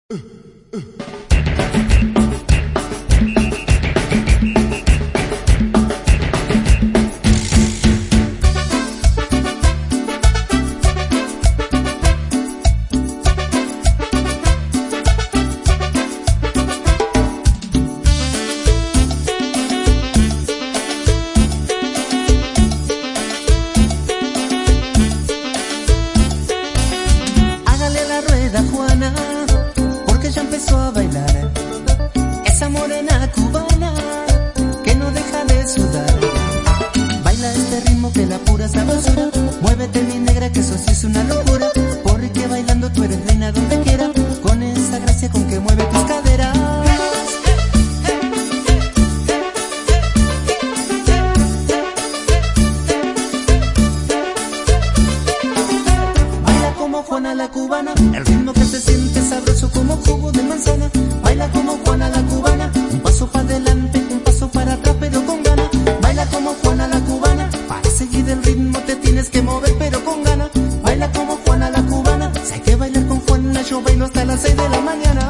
Juana, porque ya empezó a bailar esa morena cubana que no deja de sudar. Baila este ritmo que la pura sabrosura. Muévete mi negra que eso sí es una locura, porque bailando tú eres reina donde quiera, con esa gracia con que mueve tus caderas. Baila como Juana la cubana, el ritmo que se siente sabroso como jugo de manzana. Baila como Juana la cubana, un paso para adelante, un paso para atrás pero con ganas. Baila como Juana la cubana, para seguir el ritmo te tienes que mover pero con ganas. Baila como Juana la cubana, si hay que bailar con Juana yo bailo hasta las 6 de la mañana.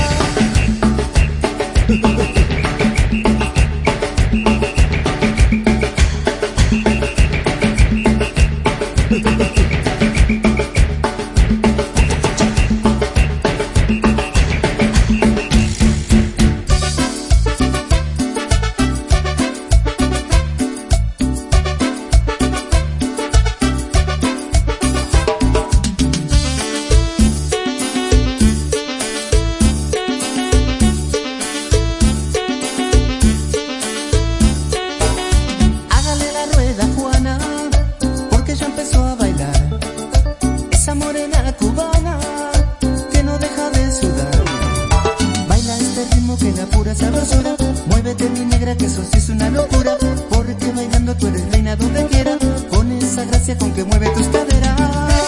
Que la pura sabrosura, muévete mi negra que eso sí es una locura, porque bailando tú eres reina donde quiera, con esa gracia con que mueve tus caderas.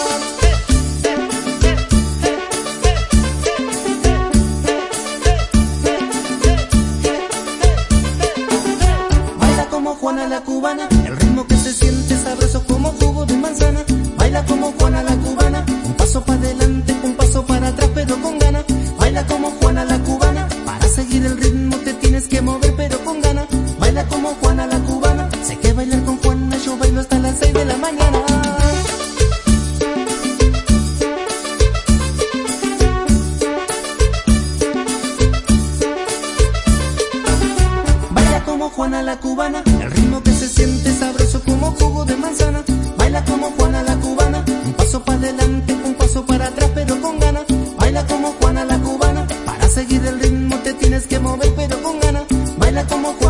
Baila como Juana la cubana, el ritmo que se siente sabroso como jugo de manzana. Baila como Juana la cubana, un paso para adelante, un paso para atrás pero con ganas. Baila como Juana la cubana, para seguir el ritmo te tienes que mover pero con ganas. Baila como Juana la cubana, sé que bailar con Juana yo bailo hasta las 6 de la mañana. Baila como Juana la cubana, el ritmo que se siente sabroso como jugo de manzana. Baila como Juana la cubana, un paso para adelante, un paso para atrás pero con ganas. Baila como Juana la cubana, para seguir el ritmo te tienes que mover pero con ganas. Baila como Juana